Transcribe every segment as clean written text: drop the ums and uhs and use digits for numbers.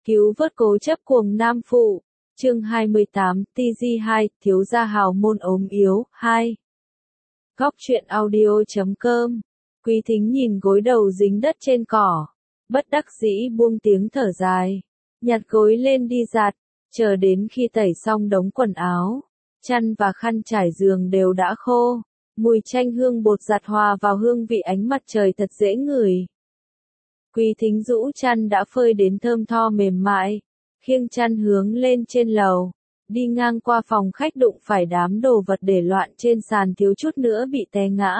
Cứu vớt cố chấp cuồng nam phụ. Chương 28, TG2, thiếu gia hào môn ốm yếu, 2. Góc truyện audio.com. Quý Thính nhìn gối đầu dính đất trên cỏ, bất đắc dĩ buông tiếng thở dài, nhặt gối lên đi giặt, chờ đến khi tẩy xong đống quần áo, chăn và khăn trải giường đều đã khô, mùi chanh hương bột giặt hòa vào hương vị ánh mặt trời thật dễ ngửi. Quý Thính rũ chăn đã phơi đến thơm tho mềm mại, khiêng chăn hướng lên trên lầu, đi ngang qua phòng khách đụng phải đám đồ vật để loạn trên sàn thiếu chút nữa bị té ngã.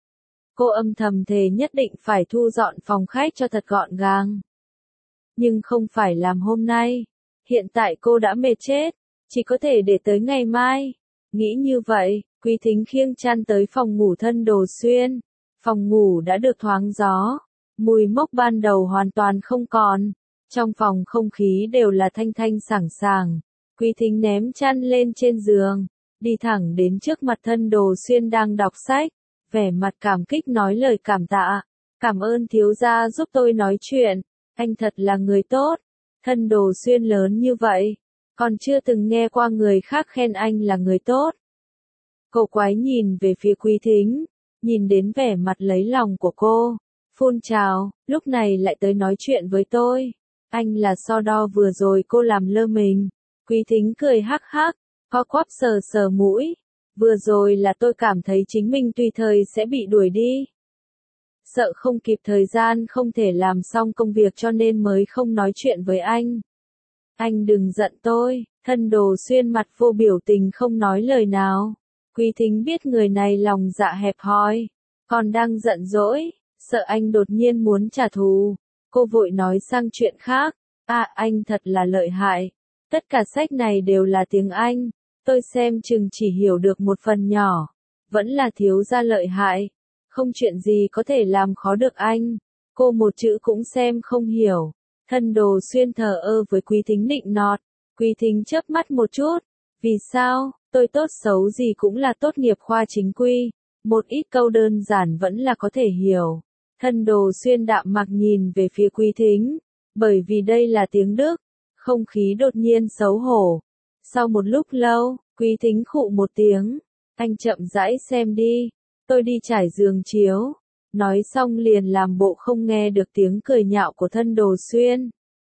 Cô âm thầm thề nhất định phải thu dọn phòng khách cho thật gọn gàng. Nhưng không phải làm hôm nay, hiện tại cô đã mệt chết, chỉ có thể để tới ngày mai. Nghĩ như vậy, Quý Thính khiêng chăn tới phòng ngủ thân Đồ Xuyên. Phòng ngủ đã được thoáng gió, mùi mốc ban đầu hoàn toàn không còn. Trong phòng không khí đều là thanh thanh sảng sàng. Quý Thính ném chăn lên trên giường, đi thẳng đến trước mặt thân Đồ Xuyên đang đọc sách, vẻ mặt cảm kích nói lời cảm tạ. Cảm ơn thiếu gia giúp tôi nói chuyện, anh thật là người tốt. Thân Đồ Xuyên lớn như vậy, còn chưa từng nghe qua người khác khen anh là người tốt. Cô quái nhìn về phía Quý Thính, nhìn đến vẻ mặt lấy lòng của cô, phun trào, lúc này lại tới nói chuyện với tôi. Anh là so đo vừa rồi cô làm lơ mình. Quý Thính cười hắc hắc, co quắp sờ sờ mũi. Vừa rồi là tôi cảm thấy chính mình tùy thời sẽ bị đuổi đi. Sợ không kịp thời gian không thể làm xong công việc cho nên mới không nói chuyện với anh. Anh đừng giận tôi. Thân Đồ Xuyên mặt vô biểu tình không nói lời nào. Quý Thính biết người này lòng dạ hẹp hòi, còn đang giận dỗi, sợ anh đột nhiên muốn trả thù. Cô vội nói sang chuyện khác. Anh thật là lợi hại. Tất cả sách này đều là tiếng Anh. Tôi xem chừng chỉ hiểu được một phần nhỏ. Vẫn là thiếu gia lợi hại. Không chuyện gì có thể làm khó được anh. Cô một chữ cũng xem không hiểu. Thân Đồ Xuyên thờ ơ với Quý Thính nịnh nọt. Quý Thính chớp mắt một chút. Vì sao, tôi tốt xấu gì cũng là tốt nghiệp khoa chính quy. Một ít câu đơn giản vẫn là có thể hiểu. Thân Đồ Xuyên đạm mạc nhìn về phía Quý Thính. Bởi vì đây là tiếng Đức. Không khí đột nhiên xấu hổ. Sau một lúc lâu, Quý Thính khụ một tiếng. Anh chậm rãi xem đi. Tôi đi trải giường chiếu. Nói xong liền làm bộ không nghe được tiếng cười nhạo của thân Đồ Xuyên.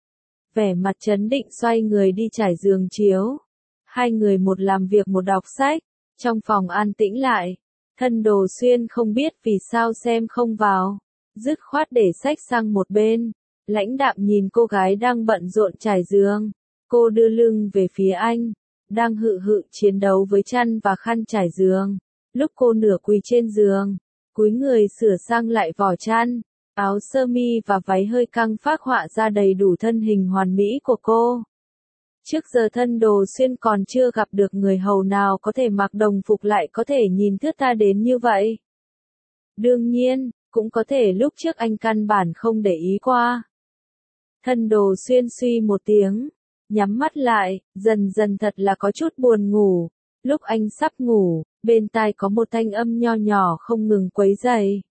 Vẻ mặt trấn định xoay người đi trải giường chiếu. Hai người một làm việc một đọc sách. Trong phòng an tĩnh lại. Thân Đồ Xuyên không biết vì sao xem không vào. Dứt khoát để sách sang một bên. Lãnh đạm nhìn cô gái đang bận rộn trải giường. Cô đưa lưng về phía anh. Đang hự hự chiến đấu với chăn và khăn trải giường. Lúc cô nửa quỳ trên giường, cúi người sửa sang lại vỏ chăn, áo sơ mi và váy hơi căng phác họa ra đầy đủ thân hình hoàn mỹ của cô. Trước giờ thân Đồ Xuyên còn chưa gặp được người hầu nào có thể mặc đồng phục lại có thể nhìn thướt tha đến như vậy. Đương nhiên, cũng có thể lúc trước anh căn bản không để ý qua. Thân Đồ Xuyên suy một tiếng, nhắm mắt lại, dần dần thật là có chút buồn ngủ. Lúc anh sắp ngủ, bên tai có một thanh âm nho nhỏ không ngừng quấy rầy.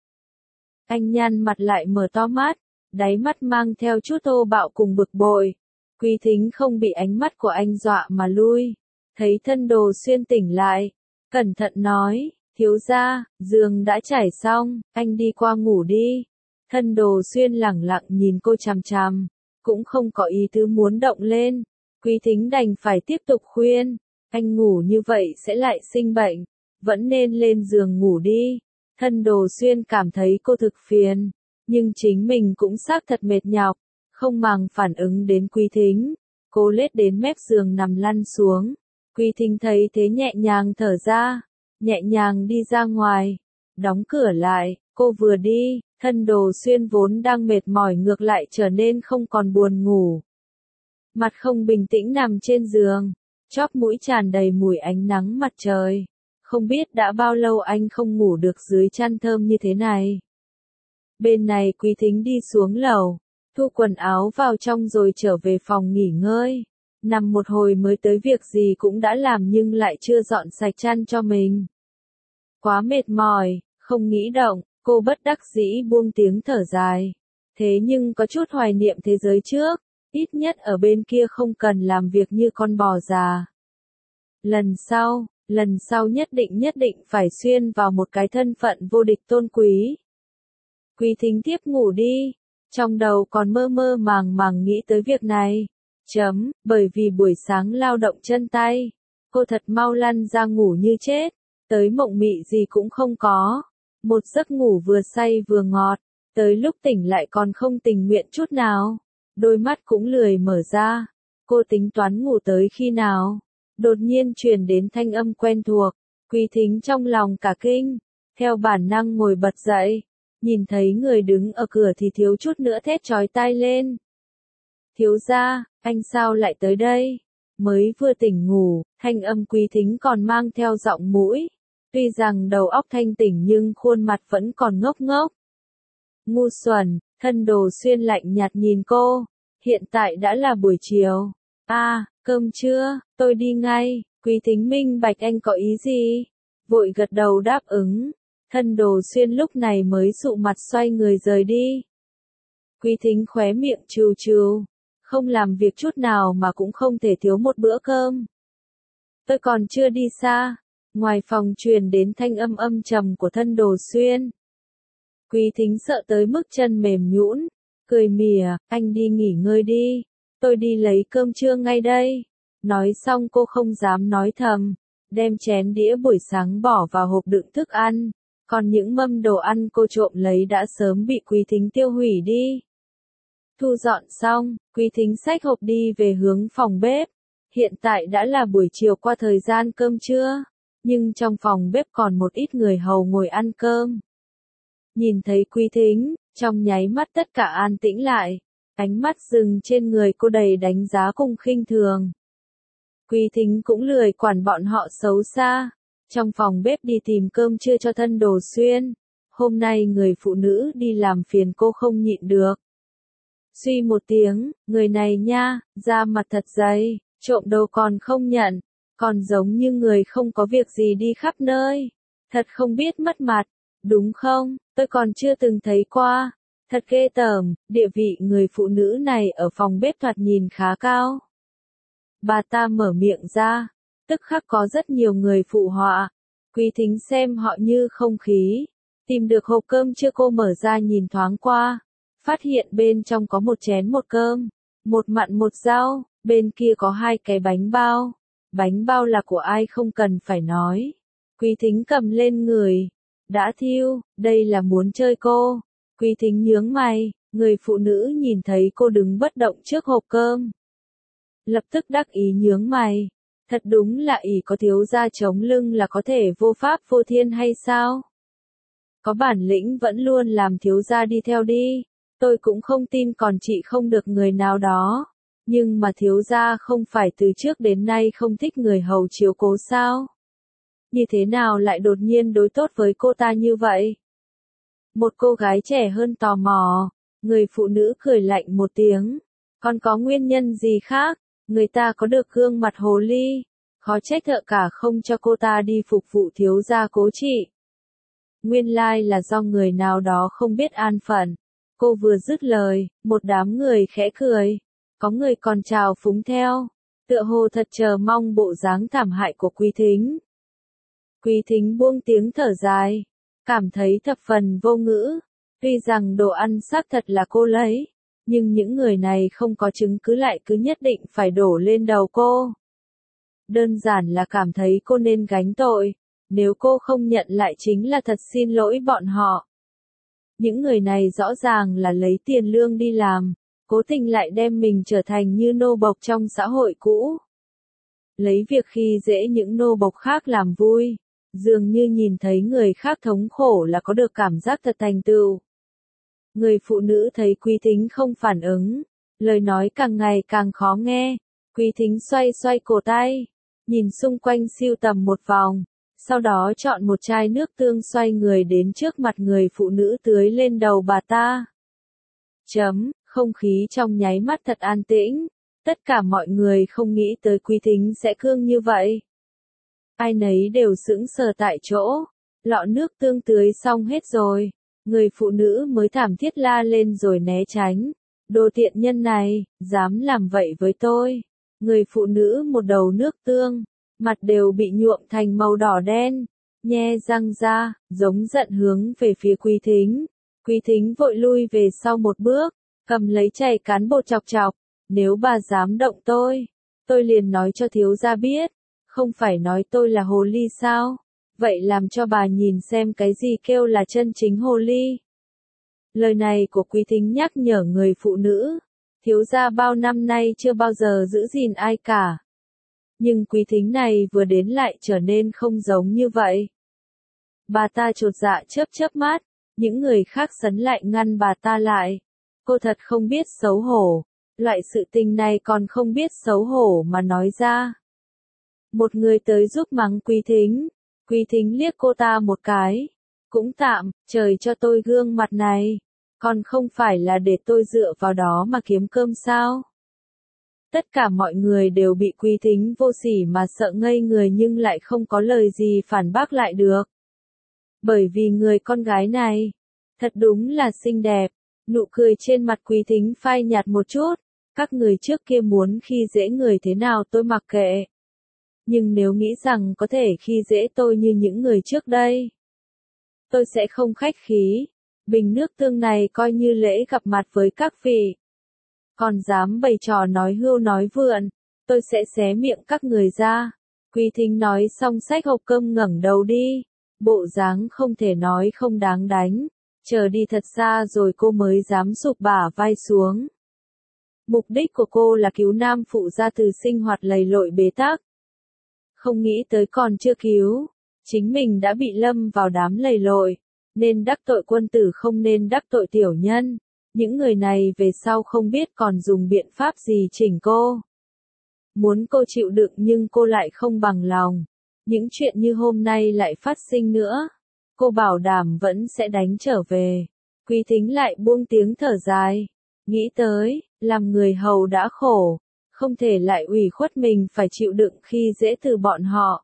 Anh nhăn mặt lại mở to mắt, đáy mắt mang theo chút thô bạo cùng bực bội. Quý Thính không bị ánh mắt của anh dọa mà lui. Thấy thân Đồ Xuyên tỉnh lại, cẩn thận nói, thiếu gia, giường đã trải xong, anh đi qua ngủ đi. Thân Đồ Xuyên lẳng lặng nhìn cô chằm chằm, cũng không có ý tứ muốn động lên. Quý Thính đành phải tiếp tục khuyên. Anh ngủ như vậy sẽ lại sinh bệnh, vẫn nên lên giường ngủ đi. Thân Đồ Xuyên cảm thấy cô thực phiền, nhưng chính mình cũng xác thật mệt nhọc, không màng phản ứng đến Quý Thính. Cô lết đến mép giường nằm lăn xuống. Quý Thính thấy thế nhẹ nhàng thở ra, nhẹ nhàng đi ra ngoài, đóng cửa lại. Cô vừa đi, thân Đồ Xuyên vốn đang mệt mỏi ngược lại trở nên không còn buồn ngủ. Mặt không bình tĩnh nằm trên giường. Chóp mũi tràn đầy mùi ánh nắng mặt trời. Không biết đã bao lâu anh không ngủ được dưới chăn thơm như thế này. Bên này Quý Thính đi xuống lầu, thu quần áo vào trong rồi trở về phòng nghỉ ngơi. Nằm một hồi mới tới việc gì cũng đã làm nhưng lại chưa dọn sạch chăn cho mình. Quá mệt mỏi, không nghĩ động, cô bất đắc dĩ buông tiếng thở dài. Thế nhưng có chút hoài niệm thế giới trước. Ít nhất ở bên kia không cần làm việc như con bò già. Lần sau nhất định phải xuyên vào một cái thân phận vô địch tôn quý. Quý Thính tiếp ngủ đi, trong đầu còn mơ mơ màng màng nghĩ tới việc này. Bởi vì buổi sáng lao động chân tay, cô thật mau lăn ra ngủ như chết, tới mộng mị gì cũng không có. Một giấc ngủ vừa say vừa ngọt, tới lúc tỉnh lại còn không tình nguyện chút nào, đôi mắt cũng lười mở ra. Cô tính toán ngủ tới khi nào, đột nhiên truyền đến thanh âm quen thuộc, Quý Thính trong lòng cả kinh, theo bản năng ngồi bật dậy, nhìn thấy người đứng ở cửa thì thiếu chút nữa thét chói tai lên. Thiếu gia, anh sao lại tới đây? Mới vừa tỉnh ngủ, thanh âm Quý Thính còn mang theo giọng mũi. Tuy rằng đầu óc thanh tỉnh nhưng khuôn mặt vẫn còn ngốc ngốc. Ngu xuẩn, Thân Đồ Xuyên lạnh nhạt nhìn cô. Hiện tại đã là buổi chiều. Cơm trưa, tôi đi ngay. Quý Thính minh bạch anh có ý gì? Vội gật đầu đáp ứng. Thân Đồ Xuyên lúc này mới sụ mặt xoay người rời đi. Quý Thính khóe miệng trừ trừ. Không làm việc chút nào mà cũng không thể thiếu một bữa cơm. Tôi còn chưa đi xa. Ngoài phòng truyền đến thanh âm âm trầm của Thân Đồ Xuyên. Quý Thính sợ tới mức chân mềm nhũn, cười mỉa, anh đi nghỉ ngơi đi, tôi đi lấy cơm trưa ngay đây. Nói xong cô không dám nói thầm, đem chén đĩa buổi sáng bỏ vào hộp đựng thức ăn, còn những mâm đồ ăn cô trộm lấy đã sớm bị Quý Thính tiêu hủy đi. Thu dọn xong, Quý Thính xách hộp đi về hướng phòng bếp. Hiện tại đã là buổi chiều qua thời gian cơm trưa, nhưng trong phòng bếp còn một ít người hầu ngồi ăn cơm. Nhìn thấy Quý Thính, trong nháy mắt tất cả an tĩnh lại, ánh mắt dừng trên người cô đầy đánh giá cùng khinh thường. Quý Thính cũng lười quản bọn họ xấu xa, trong phòng bếp đi tìm cơm trưa cho Thân Đồ Xuyên. Hôm nay người phụ nữ đi làm phiền cô không nhịn được. Suy một tiếng, người này nha, da mặt thật dày, trộm đồ còn không nhận, còn giống như người không có việc gì đi khắp nơi. Thật không biết mất mặt, đúng không? Tôi còn chưa từng thấy qua. Thật ghê tởm, địa vị người phụ nữ này ở phòng bếp thoạt nhìn khá cao. Bà ta mở miệng ra, tức khắc có rất nhiều người phụ họa. Quý Thính xem họ như không khí, tìm được hộp cơm chưa cô mở ra nhìn thoáng qua, phát hiện bên trong có một chén một cơm, một mặn một rau, bên kia có 2 cái bánh bao. Bánh bao là của ai không cần phải nói. Quý Thính cầm lên người, đã thiêu, đây là muốn chơi cô. Quý Thính nhướng mày, người phụ nữ nhìn thấy cô đứng bất động trước hộp cơm. Lập tức đắc ý nhướng mày, thật đúng là ỷ có thiếu gia chống lưng là có thể vô pháp vô thiên hay sao? Có bản lĩnh vẫn luôn làm thiếu gia đi theo đi, tôi cũng không tin còn chị không được người nào đó. Nhưng mà thiếu gia không phải từ trước đến nay không thích người hầu chiếu cố sao? Như thế nào lại đột nhiên đối tốt với cô ta như vậy? Một cô gái trẻ hơn tò mò, người phụ nữ cười lạnh một tiếng. Còn có nguyên nhân gì khác? Người ta có được gương mặt hồ ly, khó trách thợ cả không cho cô ta đi phục vụ thiếu gia cố trị. Nguyên lai là do người nào đó không biết an phận. Cô vừa dứt lời, một đám người khẽ cười. Có người còn chào phúng theo, tựa hồ thật chờ mong bộ dáng thảm hại của Quý Thính. Quý Thính buông tiếng thở dài, cảm thấy thập phần vô ngữ. Tuy rằng đồ ăn xác thật là cô lấy, nhưng những người này không có chứng cứ lại cứ nhất định phải đổ lên đầu cô. Đơn giản là cảm thấy cô nên gánh tội, nếu cô không nhận lại chính là thật xin lỗi bọn họ. Những người này rõ ràng là lấy tiền lương đi làm, cố tình lại đem mình trở thành như nô bộc trong xã hội cũ. Lấy việc khi dễ những nô bộc khác làm vui, dường như nhìn thấy người khác thống khổ là có được cảm giác thật thành tựu. Người phụ nữ thấy Quý Thính không phản ứng, lời nói càng ngày càng khó nghe. Quý Thính xoay xoay cổ tay, nhìn xung quanh siêu tầm một vòng, sau đó chọn một chai nước tương xoay người đến trước mặt người phụ nữ tưới lên đầu bà ta. Không khí trong nháy mắt thật an tĩnh, tất cả mọi người không nghĩ tới Quý Thính sẽ cương như vậy. Ai nấy đều sững sờ tại chỗ, lọ nước tương tưới xong hết rồi, người phụ nữ mới thảm thiết la lên rồi né tránh, Đồ tiện nhân này, dám làm vậy với tôi. Người phụ nữ một đầu nước tương, mặt đều bị nhuộm thành màu đỏ đen, nhe răng ra, giống giận hướng về phía Quý Thính. Quý Thính vội lui về sau một bước, cầm lấy chày cán bột chọc chọc. Nếu bà dám động tôi liền nói cho thiếu gia biết, không phải nói tôi là hồ ly sao? Vậy làm cho bà nhìn xem cái gì kêu là chân chính hồ ly. Lời này của Quý Thính nhắc nhở người phụ nữ, thiếu gia bao năm nay chưa bao giờ giữ gìn ai cả. Nhưng Quý Thính này vừa đến lại trở nên không giống như vậy. Bà ta chột dạ chớp chớp mắt, những người khác sấn lại ngăn bà ta lại. Cô thật không biết xấu hổ, loại sự tình này còn không biết xấu hổ mà nói ra. Một người tới giúp mắng Quý Thính liếc cô ta một cái. Cũng tạm, trời cho tôi gương mặt này, còn không phải là để tôi dựa vào đó mà kiếm cơm sao? Tất cả mọi người đều bị Quý Thính vô sỉ mà sợ ngây người nhưng lại không có lời gì phản bác lại được. Bởi vì người con gái này, thật đúng là xinh đẹp, nụ cười trên mặt Quý Thính phai nhạt một chút, các người trước kia muốn khi dễ người thế nào tôi mặc kệ. Nhưng nếu nghĩ rằng có thể khi dễ tôi như những người trước đây, tôi sẽ không khách khí, bình nước tương này coi như lễ gặp mặt với các vị. Còn dám bày trò nói hưu nói vượn, tôi sẽ xé miệng các người ra. Quý Thính nói xong xách hộp cơm ngẩng đầu đi, bộ dáng không thể nói không đáng đánh, chờ đi thật xa rồi cô mới dám sụp bả vai xuống. Mục đích của cô là cứu nam phụ ra từ sinh hoạt lầy lội bế tắc. Không nghĩ tới còn chưa cứu, chính mình đã bị lâm vào đám lầy lội, nên đắc tội quân tử không nên đắc tội tiểu nhân. Những người này về sau không biết còn dùng biện pháp gì chỉnh cô. Muốn cô chịu đựng nhưng cô lại không bằng lòng. Những chuyện như hôm nay lại phát sinh nữa. Cô bảo đảm vẫn sẽ đánh trở về. Quý Thính lại buông tiếng thở dài. Nghĩ tới, làm người hầu đã khổ. Không thể lại ủy khuất mình phải chịu đựng khi dễ từ bọn họ.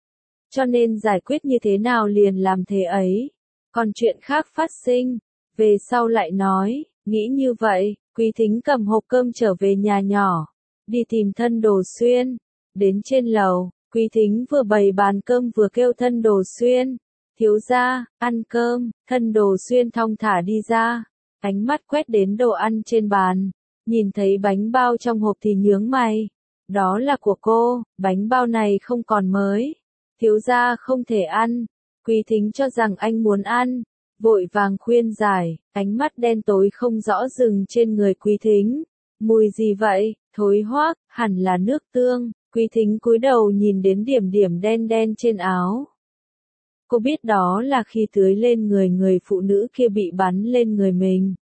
Cho nên giải quyết như thế nào liền làm thế ấy. Còn chuyện khác phát sinh, về sau lại nói. Nghĩ như vậy, Quý Thính cầm hộp cơm trở về nhà nhỏ, đi tìm Thân Đồ Xuyên. Đến trên lầu, Quý Thính vừa bày bàn cơm vừa kêu Thân Đồ Xuyên. Thiếu gia, ăn cơm. Thân Đồ Xuyên thong thả đi ra, ánh mắt quét đến đồ ăn trên bàn, nhìn thấy bánh bao trong hộp thì nhướng mày. Đó là của cô, bánh bao này không còn mới. Thiếu gia không thể ăn. Quý Thính cho rằng anh muốn ăn, vội vàng khuyên giải, ánh mắt đen tối không rõ dừng trên người Quý Thính. Mùi gì vậy, thối hoác, hẳn là nước tương. Quý Thính cúi đầu nhìn đến điểm điểm đen đen trên áo. Cô biết đó là khi tưới lên người phụ nữ kia bị bắn lên người mình.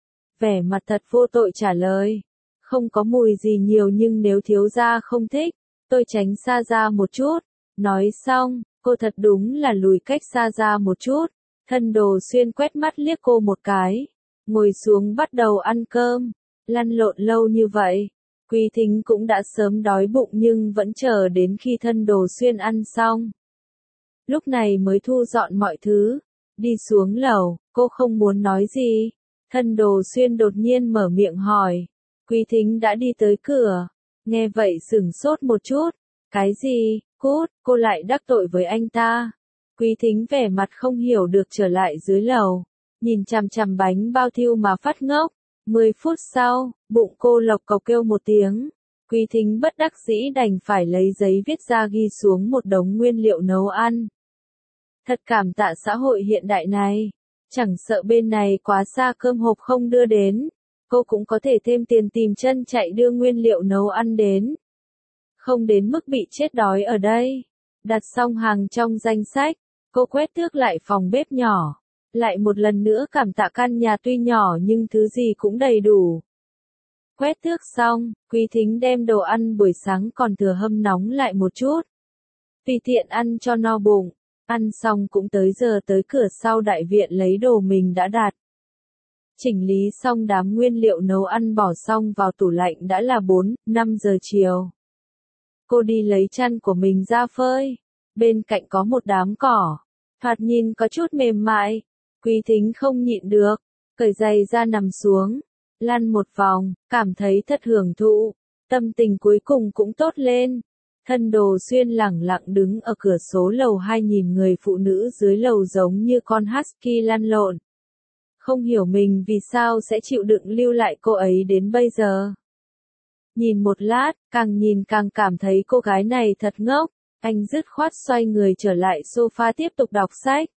Vẻ mặt thật vô tội trả lời. Không có mùi gì nhiều nhưng nếu thiếu gia không thích, tôi tránh xa ra một chút. Nói xong, cô thật đúng là lùi cách xa ra một chút. Thân Đồ Xuyên quét mắt liếc cô một cái, ngồi xuống bắt đầu ăn cơm. Lăn lộn lâu như vậy, Quý Thính cũng đã sớm đói bụng nhưng vẫn chờ đến khi Thân Đồ Xuyên ăn xong. Lúc này mới thu dọn mọi thứ, đi xuống lầu, cô không muốn nói gì. Thân Đồ Xuyên đột nhiên mở miệng hỏi. Quý Thính đã đi tới cửa, nghe vậy sửng sốt một chút. Cái gì, cút, cô lại đắc tội với anh ta. Quý Thính vẻ mặt không hiểu được trở lại dưới lầu, nhìn chằm chằm bánh bao thiêu mà phát ngốc. 10 phút sau, bụng cô lộc cộc kêu một tiếng. Quý Thính bất đắc dĩ đành phải lấy giấy viết ra ghi xuống một đống nguyên liệu nấu ăn. Thật cảm tạ xã hội hiện đại này, chẳng sợ bên này quá xa cơm hộp không đưa đến, cô cũng có thể thêm tiền tìm chân chạy đưa nguyên liệu nấu ăn đến. Không đến mức bị chết đói ở đây. Đặt xong hàng trong danh sách, cô quét tước lại phòng bếp nhỏ. Lại một lần nữa cảm tạ căn nhà tuy nhỏ nhưng thứ gì cũng đầy đủ. Quét tước xong, Quý Thính đem đồ ăn buổi sáng còn thừa hâm nóng lại một chút. Tùy tiện ăn cho no bụng. Ăn xong cũng tới giờ tới cửa sau đại viện lấy đồ mình đã đặt. Chỉnh lý xong đám nguyên liệu nấu ăn bỏ xong vào tủ lạnh đã là 4-5 giờ chiều. Cô đi lấy chăn của mình ra phơi. Bên cạnh có một đám cỏ, thoạt nhìn có chút mềm mại. Quý Thính không nhịn được, cởi giày ra nằm xuống. lăn một vòng, cảm thấy thật hưởng thụ, tâm tình cuối cùng cũng tốt lên. Thân Đồ Xuyên lẳng lặng đứng ở cửa số lầu 2 nhìn người phụ nữ dưới lầu giống như con husky lăn lộn. Không hiểu mình vì sao sẽ chịu đựng lưu lại cô ấy đến bây giờ. Nhìn một lát, càng nhìn càng cảm thấy cô gái này thật ngốc, anh dứt khoát xoay người trở lại sofa tiếp tục đọc sách.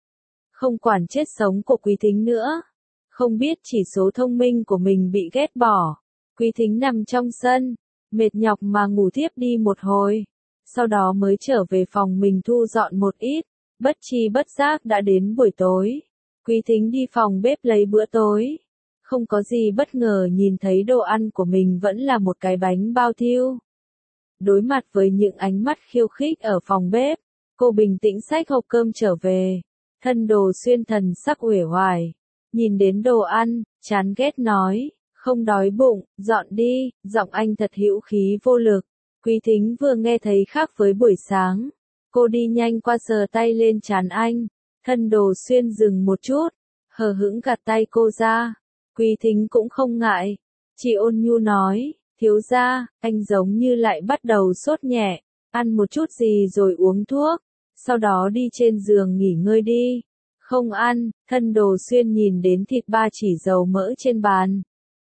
Không quản chết sống của Quý Thính nữa. Không biết chỉ số thông minh của mình bị ghét bỏ. Quý Thính nằm trong sân, mệt nhọc mà ngủ thiếp đi một hồi. Sau đó mới trở về phòng mình thu dọn một ít, bất tri bất giác đã đến buổi tối. Quý Thính đi phòng bếp lấy bữa tối. Không có gì bất ngờ nhìn thấy đồ ăn của mình vẫn là một cái bánh bao thiêu. Đối mặt với những ánh mắt khiêu khích ở phòng bếp, cô bình tĩnh xách hộp cơm trở về. Thân Đồ Xuyên thần sắc uể oải, nhìn đến đồ ăn, chán ghét nói, không đói bụng, dọn đi, giọng anh thật hữu khí vô lực. Quý Thính vừa nghe thấy khác với buổi sáng, cô đi nhanh qua sờ tay lên trán anh. Thân Đồ Xuyên dừng một chút, hờ hững gạt tay cô ra. Quý Thính cũng không ngại, chỉ ôn nhu nói, thiếu gia, anh giống như lại bắt đầu sốt nhẹ, ăn một chút gì rồi uống thuốc, sau đó đi trên giường nghỉ ngơi đi. Không ăn, Thân Đồ Xuyên nhìn đến thịt ba chỉ dầu mỡ trên bàn.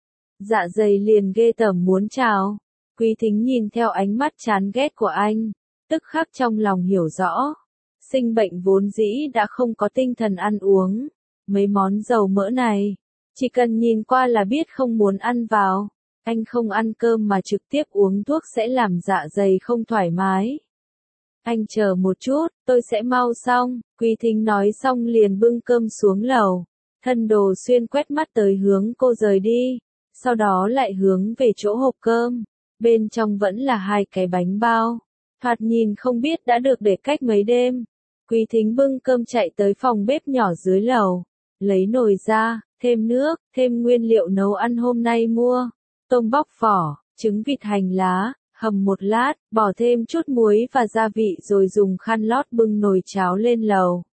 Dạ dày liền ghê tởm muốn trào. Quý Thính nhìn theo ánh mắt chán ghét của anh, tức khắc trong lòng hiểu rõ. Sinh bệnh vốn dĩ đã không có tinh thần ăn uống. Mấy món dầu mỡ này, chỉ cần nhìn qua là biết không muốn ăn vào. Anh không ăn cơm mà trực tiếp uống thuốc sẽ làm dạ dày không thoải mái. Anh chờ một chút, tôi sẽ mau xong. Quý Thính nói xong liền bưng cơm xuống lầu. Thân Đồ Xuyên quét mắt tới hướng cô rời đi, sau đó lại hướng về chỗ hộp cơm. Bên trong vẫn là hai cái bánh bao. Thoạt nhìn không biết đã được để cách mấy đêm. Quý Thính bưng cơm chạy tới phòng bếp nhỏ dưới lầu, lấy nồi ra, thêm nước, thêm nguyên liệu nấu ăn hôm nay mua. Tôm bóc vỏ, trứng vịt hành lá, hầm một lát, bỏ thêm chút muối và gia vị rồi dùng khăn lót bưng nồi cháo lên lầu.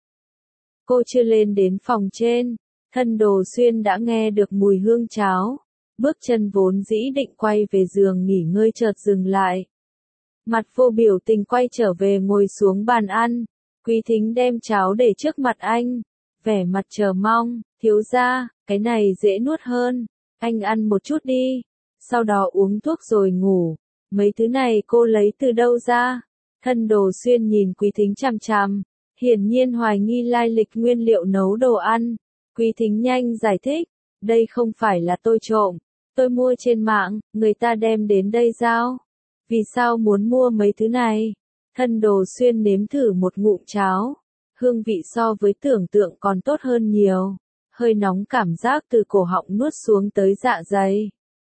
Cô chưa lên đến phòng trên, Thân Đồ Xuyên đã nghe được mùi hương cháo. Bước chân vốn dĩ định quay về giường nghỉ ngơi chợt dừng lại. Mặt vô biểu tình quay trở về ngồi xuống bàn ăn. Quý Thính đem cháo để trước mặt anh, vẻ mặt chờ mong, thiếu gia, cái này dễ nuốt hơn, anh ăn một chút đi, sau đó uống thuốc rồi ngủ. Mấy thứ này cô lấy từ đâu ra? Thân Đồ Xuyên nhìn Quý Thính chằm chằm, hiển nhiên hoài nghi lai lịch nguyên liệu nấu đồ ăn. Quý Thính nhanh giải thích, đây không phải là tôi trộm, tôi mua trên mạng, người ta đem đến đây giao. Vì sao muốn mua mấy thứ này? Thân Đồ Xuyên nếm thử một ngụm cháo, hương vị so với tưởng tượng còn tốt hơn nhiều, hơi nóng cảm giác từ cổ họng nuốt xuống tới dạ dày.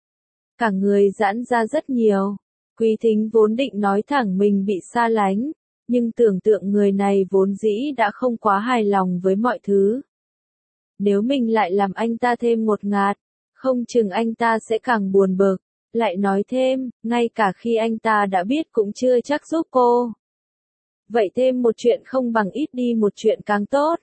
Cả người giãn ra rất nhiều. Quý Thính vốn định nói thẳng mình bị xa lánh, nhưng tưởng tượng người này vốn dĩ đã không quá hài lòng với mọi thứ. Nếu mình lại làm anh ta thêm ngột ngạt, không chừng anh ta sẽ càng buồn bực. Lại nói thêm, ngay cả khi anh ta đã biết cũng chưa chắc giúp cô. Vậy thêm một chuyện không bằng ít đi một chuyện càng tốt.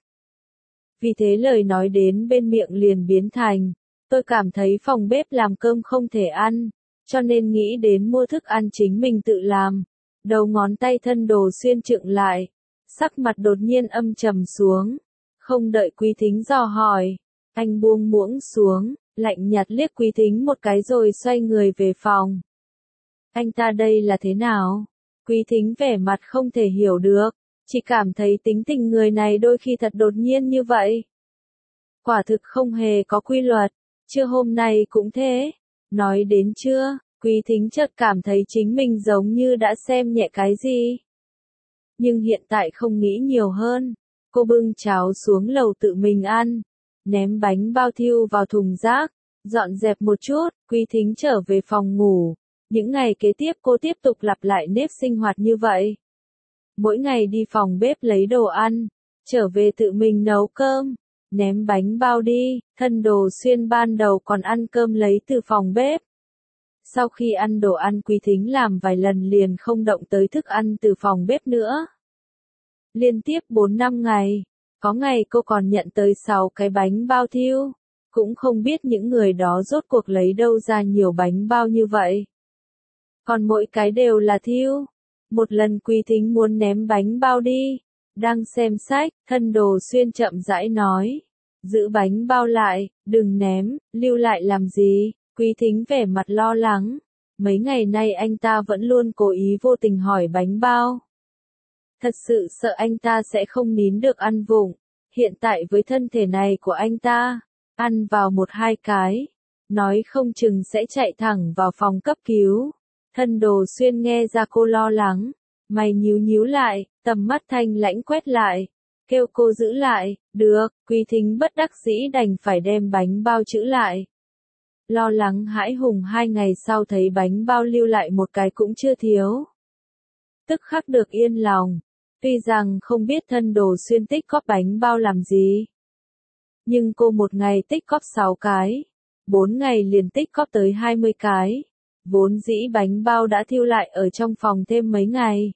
Vì thế lời nói đến bên miệng liền biến thành, tôi cảm thấy phòng bếp làm cơm không thể ăn, cho nên nghĩ đến mua thức ăn chính mình tự làm. Đầu ngón tay Thân Đồ Xuyên chựng lại, sắc mặt đột nhiên âm trầm xuống. Không đợi Quý Thính dò hỏi, anh buông muỗng xuống, lạnh nhạt liếc Quý Thính một cái rồi xoay người về phòng. Anh ta đây là thế nào? Quý Thính vẻ mặt không thể hiểu được, chỉ cảm thấy tính tình người này đôi khi thật đột nhiên như vậy. Quả thực không hề có quy luật, chưa hôm nay cũng thế. Nói đến trưa, Quý Thính chợt cảm thấy chính mình giống như đã xem nhẹ cái gì. Nhưng hiện tại không nghĩ nhiều hơn, cô bưng cháo xuống lầu tự mình ăn, ném bánh bao thiêu vào thùng rác, dọn dẹp một chút, Quý Thính trở về phòng ngủ. Những ngày kế tiếp cô tiếp tục lặp lại nếp sinh hoạt như vậy. Mỗi ngày đi phòng bếp lấy đồ ăn, trở về tự mình nấu cơm, ném bánh bao đi. Thân Đồ Xuyên ban đầu còn ăn cơm lấy từ phòng bếp. Sau khi ăn đồ ăn Quý Thính làm vài lần liền không động tới thức ăn từ phòng bếp nữa. Liên tiếp 4-5 ngày, có ngày cô còn nhận tới 6 cái bánh bao thiêu. Cũng không biết những người đó rốt cuộc lấy đâu ra nhiều bánh bao như vậy. Còn mỗi cái đều là thiêu. Một lần Quý Thính muốn ném bánh bao đi. Đang xem sách, Thân Đồ Xuyên chậm rãi nói. Giữ bánh bao lại, đừng ném, lưu lại làm gì? Quý Thính vẻ mặt lo lắng. Mấy ngày nay anh ta vẫn luôn cố ý vô tình hỏi bánh bao. Thật sự sợ anh ta sẽ không nín được ăn vụng. Hiện tại với thân thể này của anh ta, ăn vào một hai cái, nói không chừng sẽ chạy thẳng vào phòng cấp cứu. Thân Đồ Xuyên nghe ra cô lo lắng, mày nhíu nhíu lại, tầm mắt thanh lãnh quét lại, kêu cô giữ lại. Được, Quý Thính bất đắc dĩ đành phải đem bánh bao trữ lại. Lo lắng hãi hùng 2 ngày sau thấy bánh bao lưu lại một cái cũng chưa thiếu. Tức khắc được yên lòng. Tuy rằng không biết Thân Đồ Xuyên tích góp bánh bao làm gì. Nhưng cô một ngày tích góp 6 cái. 4 ngày liền tích góp tới 20 cái. Vốn dĩ bánh bao đã thiêu lại ở trong phòng thêm mấy ngày.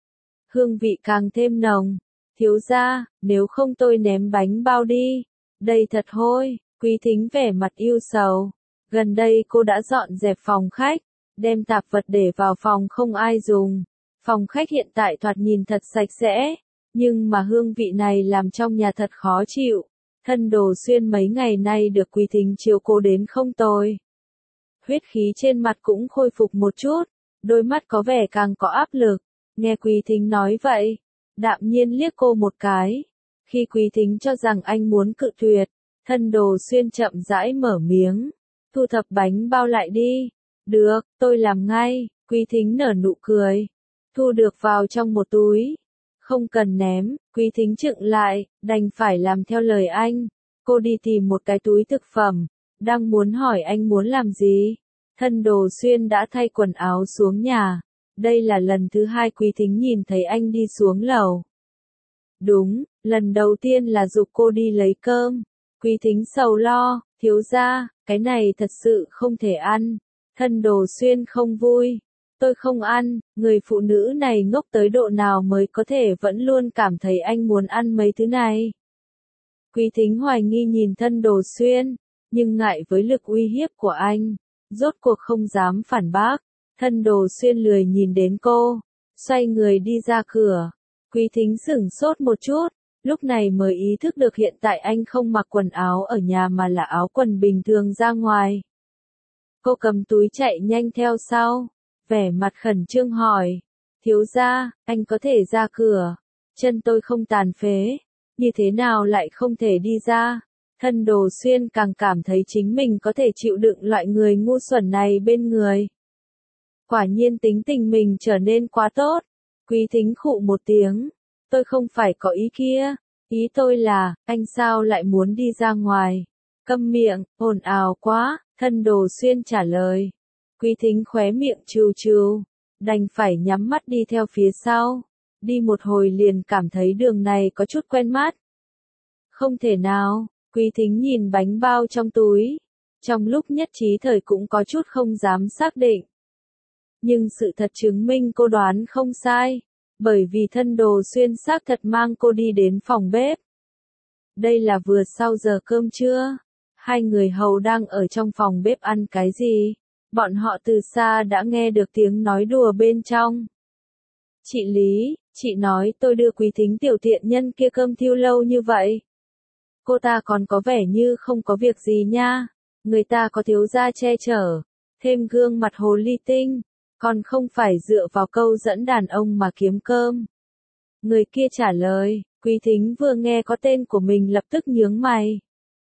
Hương vị càng thêm nồng. Thiếu gia, nếu không tôi ném bánh bao đi. Đây thật hôi. Quý Thính vẻ mặt yêu sầu. Gần đây cô đã dọn dẹp phòng khách. Đem tạp vật để vào phòng không ai dùng. Phòng khách hiện tại thoạt nhìn thật sạch sẽ. Nhưng mà hương vị này làm trong nhà thật khó chịu. Thân Đồ Xuyên mấy ngày nay được Quý Thính chiếu cố đến không tồi. Huyết khí trên mặt cũng khôi phục một chút. Đôi mắt có vẻ càng có áp lực. Nghe Quý Thính nói vậy, đạm nhiên liếc cô một cái. Khi Quý Thính cho rằng anh muốn cự tuyệt, Thân Đồ Xuyên chậm rãi mở miếng. Thu thập bánh bao lại đi. Được, tôi làm ngay. Quý Thính nở nụ cười. Thu được vào trong một túi. Không cần ném, Quý Thính chững lại, đành phải làm theo lời anh. Cô đi tìm một cái túi thực phẩm. Đang muốn hỏi anh muốn làm gì. Thân Đồ Xuyên đã thay quần áo xuống nhà. Đây là lần thứ 2 Quý Thính nhìn thấy anh đi xuống lầu. Đúng, lần đầu tiên là giục cô đi lấy cơm. Quý Thính sầu lo, thiếu gia, cái này thật sự không thể ăn. Thân Đồ Xuyên không vui. Tôi không ăn, người phụ nữ này ngốc tới độ nào mới có thể vẫn luôn cảm thấy anh muốn ăn mấy thứ này. Quý Thính hoài nghi nhìn Thân Đồ Xuyên, nhưng ngại với lực uy hiếp của anh, rốt cuộc không dám phản bác. Thân Đồ Xuyên lười nhìn đến cô, xoay người đi ra cửa. Quý Thính sửng sốt một chút, lúc này mới ý thức được hiện tại anh không mặc quần áo ở nhà mà là áo quần bình thường ra ngoài. Cô cầm túi chạy nhanh theo sau, vẻ mặt khẩn trương hỏi, thiếu gia, anh có thể ra cửa, chân tôi không tàn phế, như thế nào lại không thể đi ra. Thân Đồ Xuyên càng cảm thấy chính mình có thể chịu đựng loại người ngu xuẩn này bên người. Quả nhiên tính tình mình trở nên quá tốt. Quý Thính khụ một tiếng. Tôi không phải có ý kia. Ý tôi là, anh sao lại muốn đi ra ngoài? Câm miệng, ồn ào quá, Thân Đồ Xuyên trả lời. Quý Thính khóe miệng trừ trừ, đành phải nhắm mắt đi theo phía sau. Đi một hồi liền cảm thấy đường này có chút quen mắt. Không thể nào, Quý Thính nhìn bánh bao trong túi. Trong lúc nhất trí thời cũng có chút không dám xác định. Nhưng sự thật chứng minh cô đoán không sai, bởi vì Thân Đồ Xuyên xác thật mang cô đi đến phòng bếp. Đây là vừa sau giờ cơm trưa, hai người hầu đang ở trong phòng bếp ăn cái gì, bọn họ từ xa đã nghe được tiếng nói đùa bên trong. Chị Lý, chị nói tôi đưa Quý Thính tiểu tiện nhân kia cơm thiêu lâu như vậy. Cô ta còn có vẻ như không có việc gì nha, người ta có thiếu gia che chở, thêm gương mặt hồ ly tinh. Còn không phải dựa vào câu dẫn đàn ông mà kiếm cơm. Người kia trả lời, Quý Thính vừa nghe có tên của mình lập tức nhướng mày.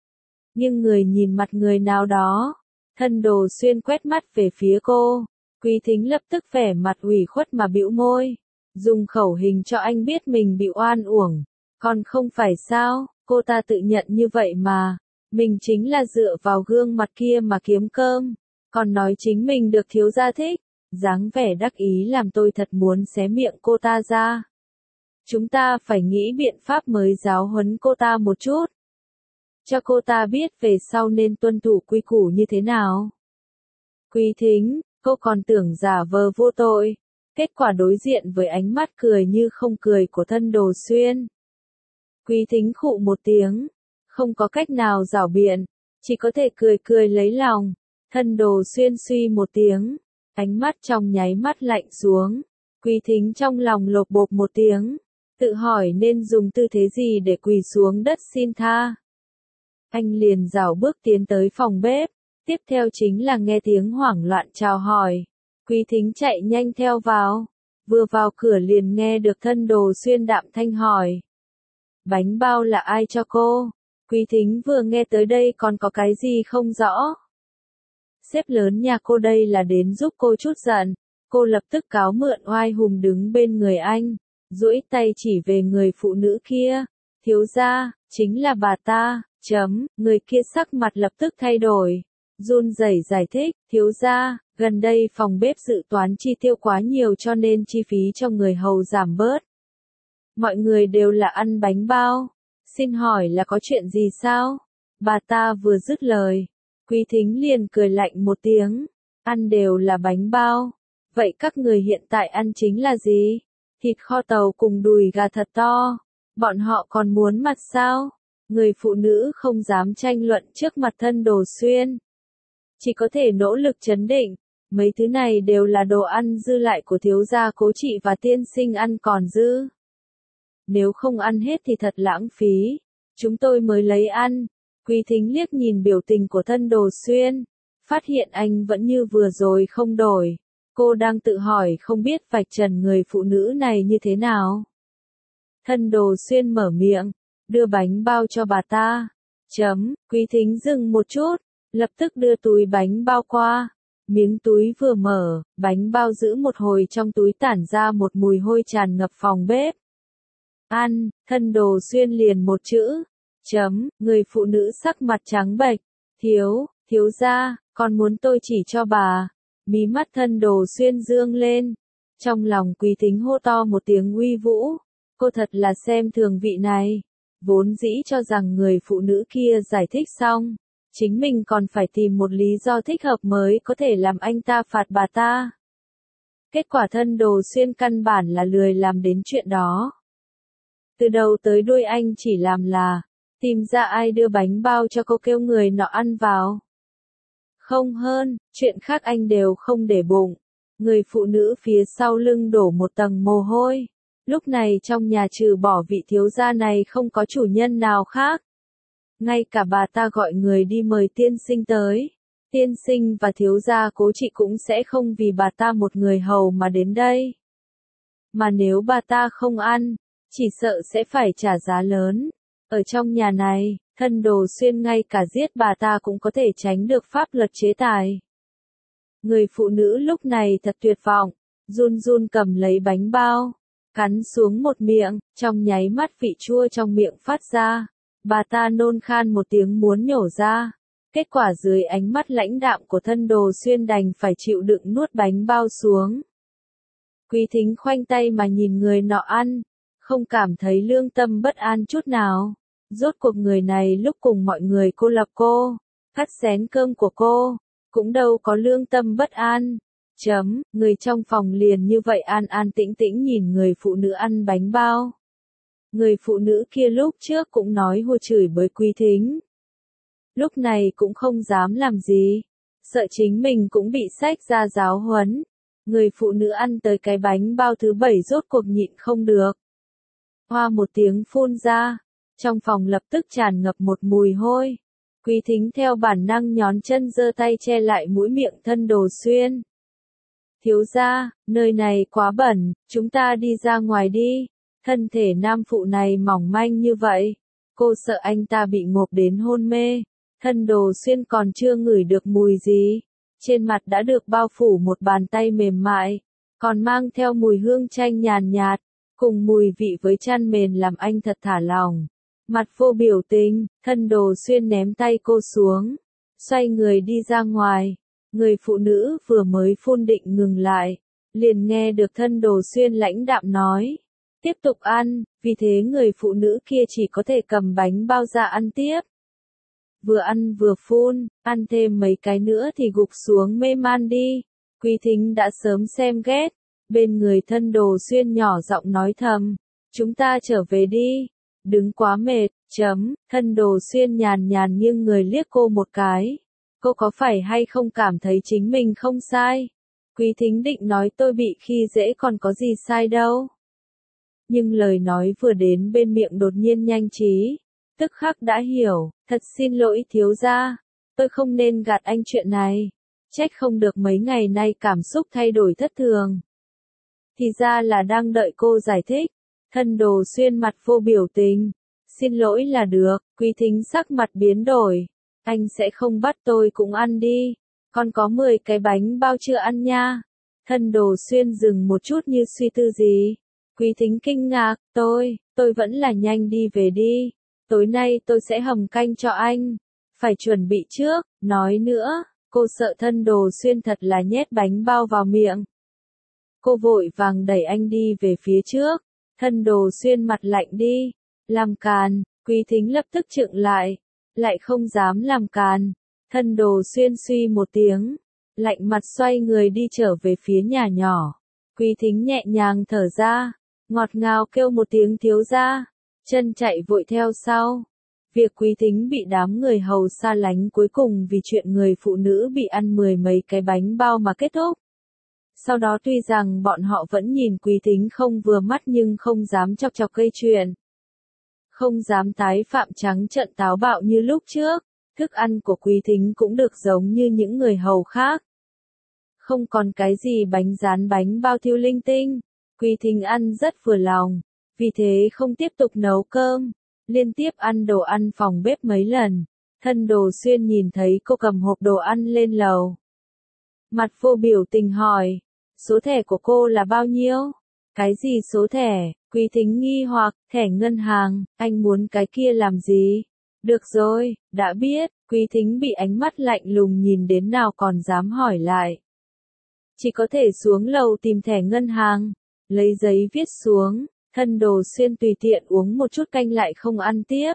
Nhưng người nhìn mặt người nào đó, Thân Đồ Xuyên quét mắt về phía cô. Quý Thính lập tức vẻ mặt ủy khuất mà bĩu môi. Dùng khẩu hình cho anh biết mình bị oan uổng. Còn không phải sao, cô ta tự nhận như vậy mà. Mình chính là dựa vào gương mặt kia mà kiếm cơm. Còn nói chính mình được thiếu gia thích. Dáng vẻ đắc ý làm tôi thật muốn xé miệng cô ta ra. Chúng ta phải nghĩ biện pháp mới giáo huấn cô ta một chút. Cho cô ta biết về sau nên tuân thủ quy củ như thế nào. Quý Thính, cô còn tưởng giả vờ vô tội. Kết quả đối diện với ánh mắt cười như không cười của Thân Đồ Xuyên. Quý Thính khụ một tiếng. Không có cách nào giảo biện. chỉ có thể cười cười lấy lòng. Thân Đồ Xuyên suy một tiếng, ánh mắt trong nháy mắt lạnh xuống. Quý Thính trong lòng lột bột một tiếng, tự hỏi nên dùng tư thế gì để quỳ xuống đất xin tha. Anh liền rảo bước tiến tới phòng bếp, tiếp theo chính là nghe tiếng hoảng loạn chào hỏi. Quý Thính chạy nhanh theo vào, vừa vào cửa liền nghe được Thân Đồ Xuyên đạm thanh hỏi. Bánh bao là ai cho cô? Quý Thính vừa nghe tới đây còn có cái gì không rõ. Sếp lớn nhà cô đây là đến giúp cô chút giận. Cô lập tức cáo mượn oai hùng đứng bên người anh, duỗi tay chỉ về người phụ nữ kia. Thiếu gia, chính là bà ta. Người kia sắc mặt lập tức thay đổi, run rẩy giải thích, thiếu gia, gần đây phòng bếp dự toán chi tiêu quá nhiều cho nên chi phí cho người hầu giảm bớt. Mọi người đều là ăn bánh bao, xin hỏi là có chuyện gì sao? Bà ta vừa dứt lời, Quý Thính liền cười lạnh một tiếng, ăn đều là bánh bao, vậy các người hiện tại ăn chính là gì? Thịt kho tàu cùng đùi gà thật to, bọn họ còn muốn mặt sao? Người phụ nữ không dám tranh luận trước mặt Thân Đồ Xuyên, chỉ có thể nỗ lực trấn định, mấy thứ này đều là đồ ăn dư lại của thiếu gia Cố Trị và tiên sinh ăn còn dư. Nếu không ăn hết thì thật lãng phí, chúng tôi mới lấy ăn. Quý Thính liếc nhìn biểu tình của Thân Đồ Xuyên, phát hiện anh vẫn như vừa rồi không đổi. Cô đang tự hỏi không biết vạch trần người phụ nữ này như thế nào. Thân Đồ Xuyên mở miệng, đưa bánh bao cho bà ta. Quý Thính dừng một chút, lập tức đưa túi bánh bao qua. Miếng túi vừa mở, bánh bao giữ một hồi trong túi tản ra một mùi hôi tràn ngập phòng bếp. Ăn, Thân Đồ Xuyên liền một chữ. Người phụ nữ sắc mặt trắng bệch. Thiếu gia, con muốn tôi chỉ cho bà. Mí mắt Thân Đồ Xuyên dương lên. Trong lòng Quý Thính hô to một tiếng uy vũ. Cô thật là xem thường vị này. Vốn dĩ cho rằng người phụ nữ kia giải thích xong, chính mình còn phải tìm một lý do thích hợp mới có thể làm anh ta phạt bà ta. Kết quả Thân Đồ Xuyên căn bản là lười làm đến chuyện đó. Từ đầu tới đuôi anh chỉ làm là tìm ra ai đưa bánh bao cho cô kêu người nọ ăn vào. Không hơn, chuyện khác anh đều không để bụng. Người phụ nữ phía sau lưng đổ một tầng mồ hôi. Lúc này trong nhà trừ bỏ vị thiếu gia này không có chủ nhân nào khác. Ngay cả bà ta gọi người đi mời tiên sinh tới. Tiên sinh và thiếu gia Cố Trị cũng sẽ không vì bà ta một người hầu mà đến đây. Mà nếu bà ta không ăn, chỉ sợ sẽ phải trả giá lớn. Ở trong nhà này, Thân Đồ Xuyên ngay cả giết bà ta cũng có thể tránh được pháp luật chế tài. Người phụ nữ lúc này thật tuyệt vọng, run run cầm lấy bánh bao, cắn xuống một miệng, trong nháy mắt vị chua trong miệng phát ra. Bà ta nôn khan một tiếng muốn nhổ ra. Kết quả dưới ánh mắt lãnh đạm của Thân Đồ Xuyên đành phải chịu đựng nuốt bánh bao xuống. Quý Thính khoanh tay mà nhìn người nọ ăn, không cảm thấy lương tâm bất an chút nào. Rốt cuộc người này lúc cùng mọi người cô lập cô, cắt xén cơm của cô, cũng đâu có lương tâm bất an. Người trong phòng liền như vậy an an tĩnh tĩnh nhìn người phụ nữ ăn bánh bao. Người phụ nữ kia lúc trước cũng nói hô chửi với Quý Thính. Lúc này cũng không dám làm gì, sợ chính mình cũng bị xách ra giáo huấn. Người phụ nữ ăn tới cái bánh bao thứ 7 rốt cuộc nhịn không được. Hoa một tiếng phun ra, trong phòng lập tức tràn ngập một mùi hôi. Quý Thính theo bản năng nhón chân giơ tay che lại mũi miệng Thân Đồ Xuyên. Thiếu gia, nơi này quá bẩn, chúng ta đi ra ngoài đi. Thân thể nam phụ này mỏng manh như vậy, cô sợ anh ta bị ngộp đến hôn mê. Thân Đồ Xuyên còn chưa ngửi được mùi gì, trên mặt đã được bao phủ một bàn tay mềm mại, còn mang theo mùi hương chanh nhàn nhạt, cùng mùi vị với chăn mền làm anh thật thả lòng. Mặt vô biểu tình, Thân Đồ Xuyên ném tay cô xuống, xoay người đi ra ngoài. Người phụ nữ vừa mới phun định ngừng lại, liền nghe được Thân Đồ Xuyên lãnh đạm nói. Tiếp tục ăn, vì thế người phụ nữ kia chỉ có thể cầm bánh bao ra ăn tiếp. Vừa ăn vừa phun, ăn thêm mấy cái nữa thì gục xuống mê man đi. Quý Thính đã sớm xem ghét, bên người Thân Đồ Xuyên nhỏ giọng nói thầm, chúng ta trở về đi, đứng quá mệt, Thân Đồ Xuyên nhàn nhàn nghiêng người liếc cô một cái. Cô có phải hay không cảm thấy chính mình không sai? Quý Thính định nói tôi bị khi dễ còn có gì sai đâu. Nhưng lời nói vừa đến bên miệng đột nhiên nhanh trí. Tức khắc đã hiểu, thật xin lỗi thiếu gia. Tôi không nên gạt anh chuyện này. Trách không được mấy ngày nay cảm xúc thay đổi thất thường. Thì ra là đang đợi cô giải thích. Thân Đồ Xuyên mặt vô biểu tình. Xin lỗi là được, Quý Thính sắc mặt biến đổi. Anh sẽ không bắt tôi cũng ăn đi. Còn có 10 cái bánh bao chưa ăn nha. Thân Đồ Xuyên dừng một chút như suy tư gì. Quý Thính kinh ngạc, tôi vẫn là nhanh đi về đi. Tối nay tôi sẽ hầm canh cho anh. Phải chuẩn bị trước, nói nữa, cô sợ Thân Đồ Xuyên thật là nhét bánh bao vào miệng. Cô vội vàng đẩy anh đi về phía trước. Thân Đồ Xuyên mặt lạnh đi. Làm càn, Quý Thính lập tức chững lại. Lại không dám làm càn. Thân Đồ Xuyên suy một tiếng. Lạnh mặt xoay người đi trở về phía nhà nhỏ. Quý Thính nhẹ nhàng thở ra. Ngọt ngào kêu một tiếng thiếu gia. Chân chạy vội theo sau. Việc Quý Thính bị đám người hầu xa lánh cuối cùng vì chuyện người phụ nữ bị ăn 10 mấy cái bánh bao mà kết thúc. Sau đó tuy rằng bọn họ vẫn nhìn Quý Thính không vừa mắt nhưng không dám chọc chọc gây chuyện. Không dám tái phạm trắng trợn táo bạo như lúc trước. Thức ăn của Quý Thính cũng được giống như những người hầu khác. Không còn cái gì bánh rán bánh bao thiêu linh tinh. Quý Thính ăn rất vừa lòng. Vì thế không tiếp tục nấu cơm. Liên tiếp ăn đồ ăn phòng bếp mấy lần. Thân Đồ Xuyên nhìn thấy cô cầm hộp đồ ăn lên lầu. Mặt vô biểu tình hỏi. Số thẻ của cô là bao nhiêu? Cái gì số thẻ? Quý Thính nghi hoặc, thẻ ngân hàng, anh muốn cái kia làm gì? Được rồi, đã biết, Quý Thính bị ánh mắt lạnh lùng nhìn đến nào còn dám hỏi lại. Chỉ có thể xuống lầu tìm thẻ ngân hàng, lấy giấy viết xuống, Thân Đồ Xuyên tùy tiện uống một chút canh lại không ăn tiếp.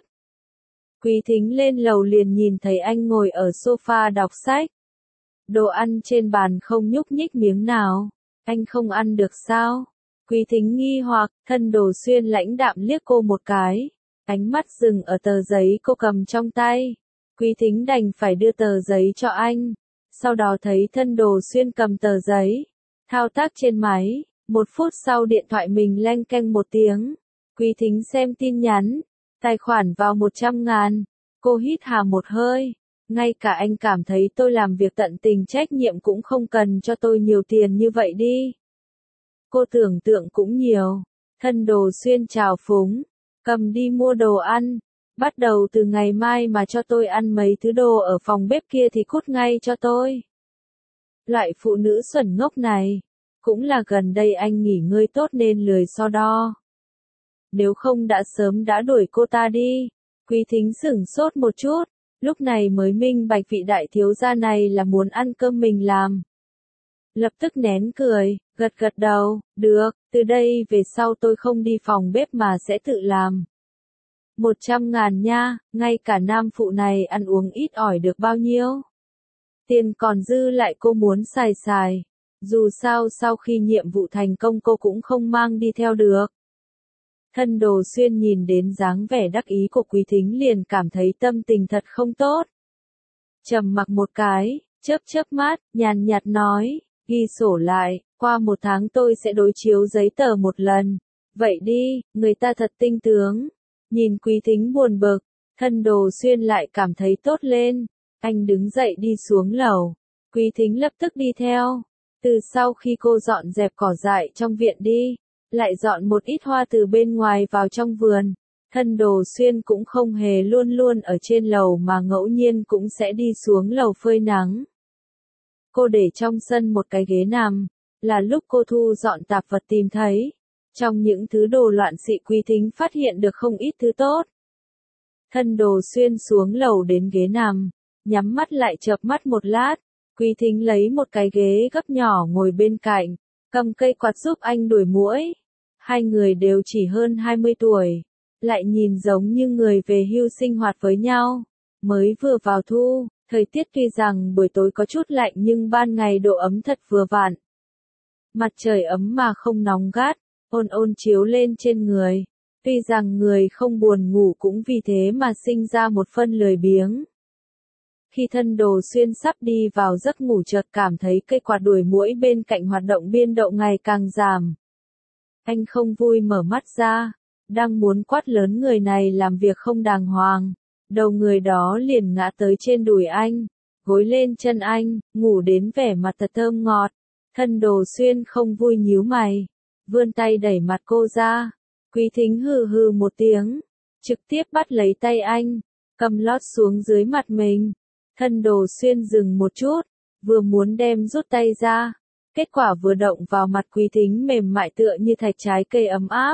Quý Thính lên lầu liền nhìn thấy anh ngồi ở sofa đọc sách. Đồ ăn trên bàn không nhúc nhích miếng nào, anh không ăn được sao? Quý Thính nghi hoặc, Thân Đồ Xuyên lãnh đạm liếc cô một cái. Ánh mắt dừng ở tờ giấy cô cầm trong tay. Quý Thính đành phải đưa tờ giấy cho anh. Sau đó thấy Thân Đồ Xuyên cầm tờ giấy. Thao tác trên máy. 1 phút sau điện thoại mình leng keng một tiếng. Quý Thính xem tin nhắn. Tài khoản vào 100.000. Cô hít hà một hơi. Ngay cả anh cảm thấy tôi làm việc tận tình trách nhiệm cũng không cần cho tôi nhiều tiền như vậy đi. Cô tưởng tượng cũng nhiều. Thân Đồ Xuyên chào phúng. Cầm đi mua đồ ăn. Bắt đầu từ ngày mai mà cho tôi ăn mấy thứ đồ ở phòng bếp kia thì cút ngay cho tôi. Loại phụ nữ xuẩn ngốc này. Cũng là gần đây anh nghỉ ngơi tốt nên lười so đo. Nếu không đã sớm đã đuổi cô ta đi. Quý Thính sửng sốt một chút. Lúc này mới minh bạch vị đại thiếu gia này là muốn ăn cơm mình làm. Lập tức nén cười, gật gật đầu, được, từ đây về sau tôi không đi phòng bếp mà sẽ tự làm. 100.000 nha, ngay cả nam phụ này ăn uống ít ỏi được bao nhiêu. Tiền còn dư lại cô muốn xài. Dù sao sau khi nhiệm vụ thành công cô cũng không mang đi theo được. Thân Đồ Xuyên nhìn đến dáng vẻ đắc ý của Quý Thính liền cảm thấy tâm tình thật không tốt. Trầm mặc một cái, chớp mắt, nhàn nhạt nói, ghi sổ lại, qua 1 tháng tôi sẽ đối chiếu giấy tờ một lần. Vậy đi, người ta thật tinh tướng. Nhìn Quý Thính buồn bực, Thân Đồ Xuyên lại cảm thấy tốt lên. Anh đứng dậy đi xuống lầu. Quý Thính lập tức đi theo. Từ sau khi cô dọn dẹp cỏ dại trong viện đi, lại dọn một ít hoa từ bên ngoài vào trong vườn. Thân Đồ Xuyên cũng không hề luôn luôn ở trên lầu mà ngẫu nhiên cũng sẽ đi xuống lầu phơi nắng. Cô để trong sân một cái ghế nằm, là lúc cô thu dọn tạp vật tìm thấy. Trong những thứ đồ loạn xị Quý Thính phát hiện được không ít thứ tốt. Thân Đồ Xuyên xuống lầu đến ghế nằm, nhắm mắt lại chợp mắt một lát. Quý Thính lấy một cái ghế gấp nhỏ ngồi bên cạnh, cầm cây quạt giúp anh đuổi muỗi. Hai người đều chỉ hơn 20 tuổi, lại nhìn giống như người về hưu sinh hoạt với nhau. Mới vừa vào thu, thời tiết tuy rằng buổi tối có chút lạnh nhưng ban ngày độ ấm thật vừa vặn. Mặt trời ấm mà không nóng gắt, ôn ôn chiếu lên trên người. Tuy rằng người không buồn ngủ cũng vì thế mà sinh ra một phân lười biếng. Khi Thân Đồ Xuyên sắp đi vào giấc ngủ chợt cảm thấy cây quạt đuổi muỗi bên cạnh hoạt động biên độ ngày càng giảm. Anh không vui mở mắt ra, đang muốn quát lớn người này làm việc không đàng hoàng. Đầu người đó liền ngã tới trên đùi anh, gối lên chân anh, ngủ đến vẻ mặt thật thơm ngọt. Thân Đồ Xuyên không vui nhíu mày, vươn tay đẩy mặt cô ra. Quý Thính hừ hừ một tiếng, trực tiếp bắt lấy tay anh, cầm lót xuống dưới mặt mình. Thân Đồ Xuyên dừng một chút, vừa muốn đem rút tay ra, kết quả vừa động vào mặt Quý Thính mềm mại tựa như thạch trái cây ấm áp.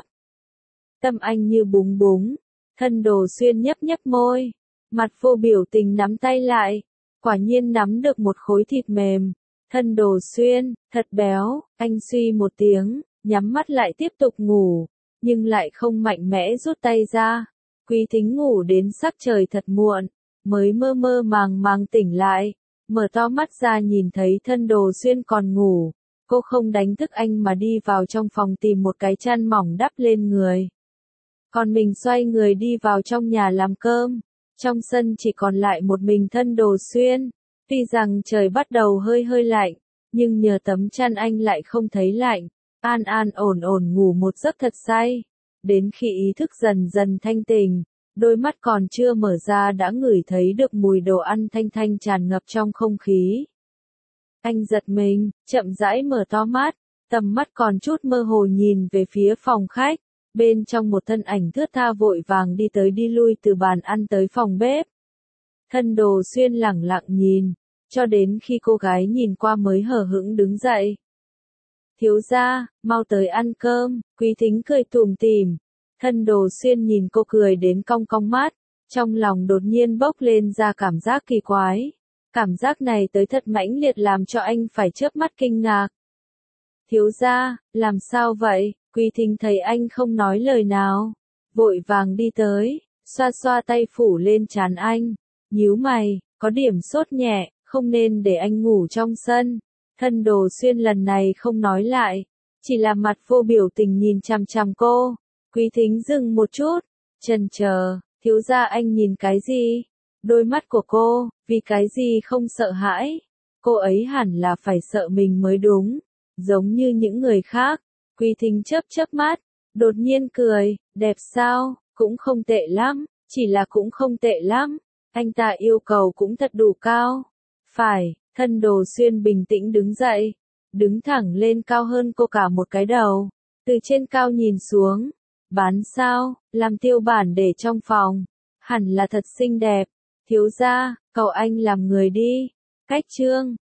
Tâm anh như búng búng, Thân Đồ Xuyên nhấp nhấp môi, mặt vô biểu tình nắm tay lại, quả nhiên nắm được một khối thịt mềm. Thân Đồ Xuyên, thật béo, anh suy một tiếng, nhắm mắt lại tiếp tục ngủ, nhưng lại không mạnh mẽ rút tay ra. Quý Thính ngủ đến sắc trời thật muộn, mới mơ mơ màng màng tỉnh lại, mở to mắt ra nhìn thấy Thân Đồ Xuyên còn ngủ. Cô không đánh thức anh mà đi vào trong phòng tìm một cái chăn mỏng đắp lên người. Còn mình xoay người đi vào trong nhà làm cơm. Trong sân chỉ còn lại một mình Thân Đồ Xuyên. Tuy rằng trời bắt đầu hơi hơi lạnh, nhưng nhờ tấm chăn anh lại không thấy lạnh. An an ổn ổn ngủ một giấc thật say. Đến khi ý thức dần dần thanh tỉnh, đôi mắt còn chưa mở ra đã ngửi thấy được mùi đồ ăn thanh thanh tràn ngập trong không khí. Anh giật mình, chậm rãi mở to mắt, tầm mắt còn chút mơ hồ nhìn về phía phòng khách. Bên trong một thân ảnh thướt tha vội vàng đi tới đi lui từ bàn ăn tới phòng bếp. Thân Đồ Xuyên lẳng lặng nhìn, cho đến khi cô gái nhìn qua mới hờ hững đứng dậy. Thiếu gia, mau tới ăn cơm. Quý Thính cười tủm tỉm. Thân Đồ Xuyên nhìn cô cười đến cong cong mắt, trong lòng đột nhiên bốc lên ra cảm giác kỳ quái. Cảm giác này tới thật mãnh liệt làm cho anh phải chớp mắt kinh ngạc. Thiếu gia, làm sao vậy? Quý Thính thấy anh không nói lời nào, vội vàng đi tới, xoa xoa tay phủ lên trán anh, nhíu mày, có điểm sốt nhẹ, không nên để anh ngủ trong sân. Thân Đồ Xuyên lần này không nói lại, chỉ là mặt vô biểu tình nhìn chằm chằm cô. Quý Thính dừng một chút, chần chờ, thiếu gia anh nhìn cái gì? Đôi mắt của cô, vì cái gì không sợ hãi? Cô ấy hẳn là phải sợ mình mới đúng, giống như những người khác. Quý Thính chớp chớp mắt, đột nhiên cười, đẹp sao, cũng không tệ lắm, chỉ là cũng không tệ lắm. Anh ta yêu cầu cũng thật đủ cao. Phải. Thân Đồ Xuyên bình tĩnh đứng dậy, đứng thẳng lên cao hơn cô cả một cái đầu, từ trên cao nhìn xuống. Bán sao, làm tiêu bản để trong phòng, hẳn là thật xinh đẹp. Thiếu gia, cầu anh làm người đi. Cách chương